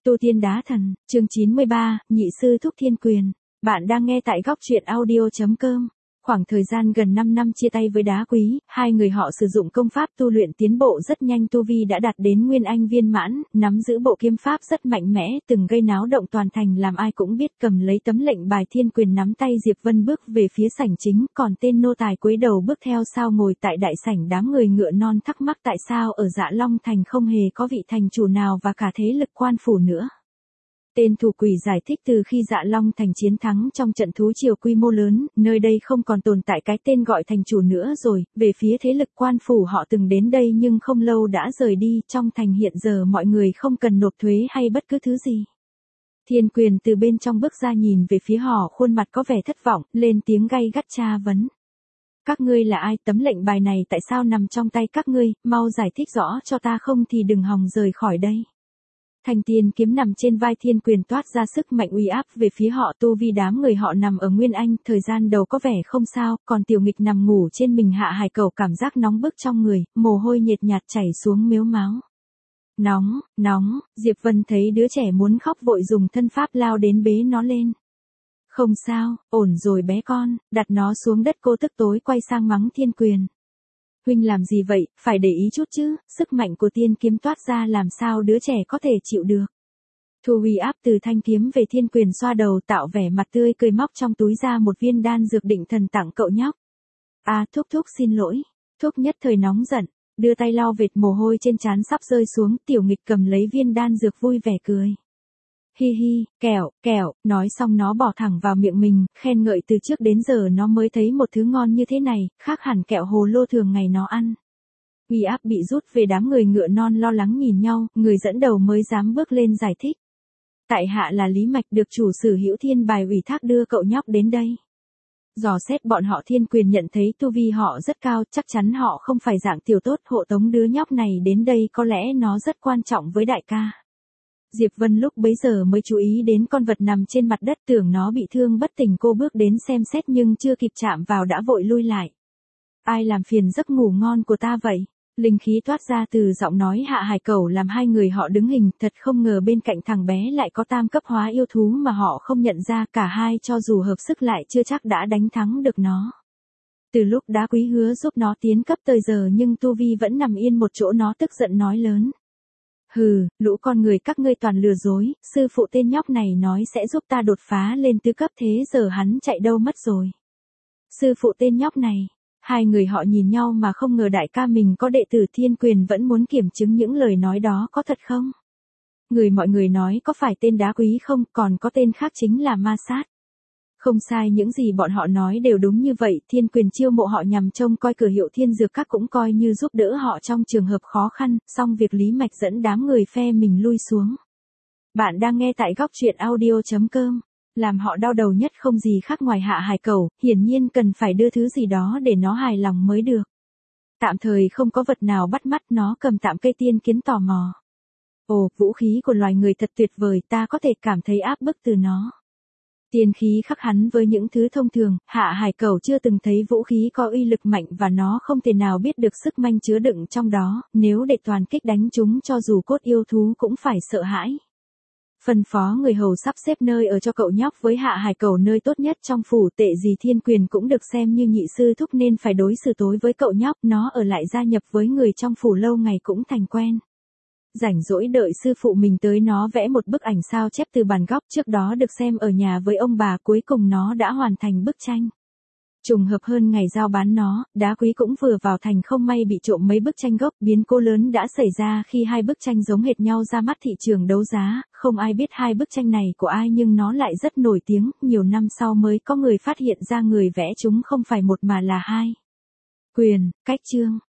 Tu Tiên Đá Thần, chương 93, Nhị Sư Thúc Thiên Quyền. Bạn đang nghe tại góc truyện audio.com. Khoảng thời gian gần 5 năm chia tay với Đá Quý, hai người họ sử dụng công pháp tu luyện tiến bộ rất nhanh, tu vi đã đạt đến Nguyên Anh viên mãn, nắm giữ bộ kiếm pháp rất mạnh mẽ, từng gây náo động toàn thành làm ai cũng biết. Cầm lấy tấm lệnh bài Thiên Quyền nắm tay Diệp Vân bước về phía sảnh chính, còn tên nô tài cúi đầu bước theo sau. Ngồi tại đại sảnh, đám người ngựa non thắc mắc tại sao ở Dạ Long thành không hề có vị thành chủ nào và cả thế lực quan phủ nữa. Tên thủ quỷ giải thích từ khi Dạ Long thành chiến thắng trong trận thú triều quy mô lớn, nơi đây không còn tồn tại cái tên gọi thành chủ nữa rồi. Về phía thế lực quan phủ, họ từng đến đây nhưng không lâu đã rời đi. Trong thành hiện giờ mọi người không cần nộp thuế hay bất cứ thứ gì. Thiên Quyền từ bên trong bước ra, nhìn về phía họ, khuôn mặt có vẻ thất vọng, lên tiếng gay gắt tra vấn. Các ngươi là ai? Tấm lệnh bài này tại sao nằm trong tay các ngươi? Mau giải thích rõ cho ta, không thì đừng hòng rời khỏi đây. Thanh tiên kiếm nằm trên vai Thiên Quyền toát ra sức mạnh uy áp về phía họ. Tu vi đám người họ nằm ở Nguyên Anh, thời gian đầu có vẻ không sao, còn Tiểu Nghịch nằm ngủ trên mình Hạ Hải Cẩu cảm giác nóng bức trong người, mồ hôi nhiệt nhạt chảy xuống mếu máo. Nóng, nóng, Diệp Vân thấy đứa trẻ muốn khóc vội dùng thân pháp lao đến bế nó lên. Không sao, ổn rồi bé con, đặt nó xuống đất. Cô tức tối quay sang mắng Thiên Quyền. Huynh làm gì vậy, phải để ý chút chứ, sức mạnh của tiên kiếm toát ra làm sao đứa trẻ có thể chịu được. Thu uy áp từ thanh kiếm về Thiên Quyền xoa đầu, tạo vẻ mặt tươi cười, móc trong túi ra một viên đan dược định thần tặng cậu nhóc. Thúc thúc xin lỗi. Thúc nhất thời nóng giận, đưa tay lau vệt mồ hôi trên trán sắp rơi xuống. Tiểu Nghịch cầm lấy viên đan dược vui vẻ cười. Hi hi, kẹo, kẹo, nói xong nó bỏ thẳng vào miệng mình, khen ngợi từ trước đến giờ nó mới thấy một thứ ngon như thế này, khác hẳn kẹo hồ lô thường ngày nó ăn. Uy áp bị rút về, đám người ngựa non lo lắng nhìn nhau, người dẫn đầu mới dám bước lên giải thích. Tại hạ là Lý Mạch, được chủ sử Hữu Thiên bài ủy thác đưa cậu nhóc đến đây. Dò xét bọn họ, Thiên Quyền nhận thấy tu vi họ rất cao, chắc chắn họ không phải dạng tiểu tốt. Hộ tống đứa nhóc này đến đây có lẽ nó rất quan trọng với đại ca. Diệp Vân lúc bấy giờ mới chú ý đến con vật nằm trên mặt đất, tưởng nó bị thương bất tỉnh. Cô bước đến xem xét nhưng chưa kịp chạm vào đã vội lui lại. Ai làm phiền giấc ngủ ngon của ta vậy? Linh khí toát ra từ giọng nói Hạ Hải Cẩu làm hai người họ đứng hình. Thật không ngờ bên cạnh thằng bé lại có tam cấp hóa yêu thú mà họ không nhận ra. Cả hai cho dù hợp sức lại chưa chắc đã đánh thắng được nó. Từ lúc Đá Quý hứa giúp nó tiến cấp tới giờ nhưng tu vi vẫn nằm yên một chỗ. Nó tức giận nói lớn. Hừ, lũ con người các ngươi toàn lừa dối, sư phụ tên nhóc này nói sẽ giúp ta đột phá lên tứ cấp, thế giờ hắn chạy đâu mất rồi. Sư phụ tên nhóc này, hai người họ nhìn nhau mà không ngờ đại ca mình có đệ tử. Thiên Quyền vẫn muốn kiểm chứng những lời nói đó có thật không. Mọi người nói có phải tên Đá Quý không, còn có tên khác chính là Ma Sát. Không sai, những gì bọn họ nói đều đúng như vậy. Thiên Quyền chiêu mộ họ nhằm trông coi cửa hiệu Thiên Dược Các, cũng coi như giúp đỡ họ trong trường hợp khó khăn, song việc Lý Mạch dẫn đám người phe mình lui xuống. Bạn đang nghe tại góc truyện audio.com. Làm họ đau đầu nhất không gì khác ngoài Hạ Hải Cẩu, hiển nhiên cần phải đưa thứ gì đó để nó hài lòng mới được. Tạm thời không có vật nào bắt mắt, nó cầm tạm cây tiên kiếm tò mò. Ồ, vũ khí của loài người thật tuyệt vời, ta có thể cảm thấy áp bức từ nó. Tiên khí khác hẳn với những thứ thông thường, Hạ Hải Cẩu chưa từng thấy vũ khí có uy lực mạnh và nó không thể nào biết được sức mạnh chứa đựng trong đó. Nếu để toàn kích đánh chúng, cho dù cốt yêu thú cũng phải sợ hãi. Phân phó người hầu sắp xếp nơi ở cho cậu nhóc với Hạ Hải Cẩu nơi tốt nhất trong phủ. Tệ gì Thiên Quyền cũng được xem như nhị sư thúc nên phải đối xử tối với cậu nhóc. Nó ở lại gia nhập với người trong phủ lâu ngày cũng thành quen. Rảnh rỗi đợi sư phụ mình tới, nó vẽ một bức ảnh sao chép từ bản gốc trước đó được xem ở nhà với ông bà. Cuối cùng nó đã hoàn thành bức tranh. Trùng hợp hơn ngày giao bán nó, Đá Quý cũng vừa vào thành, không may bị trộm mấy bức tranh gốc. Biến cố lớn đã xảy ra khi hai bức tranh giống hệt nhau ra mắt thị trường đấu giá. Không ai biết hai bức tranh này của ai nhưng nó lại rất nổi tiếng. Nhiều năm sau mới có người phát hiện ra người vẽ chúng không phải một mà là hai. Quyền, cách chương.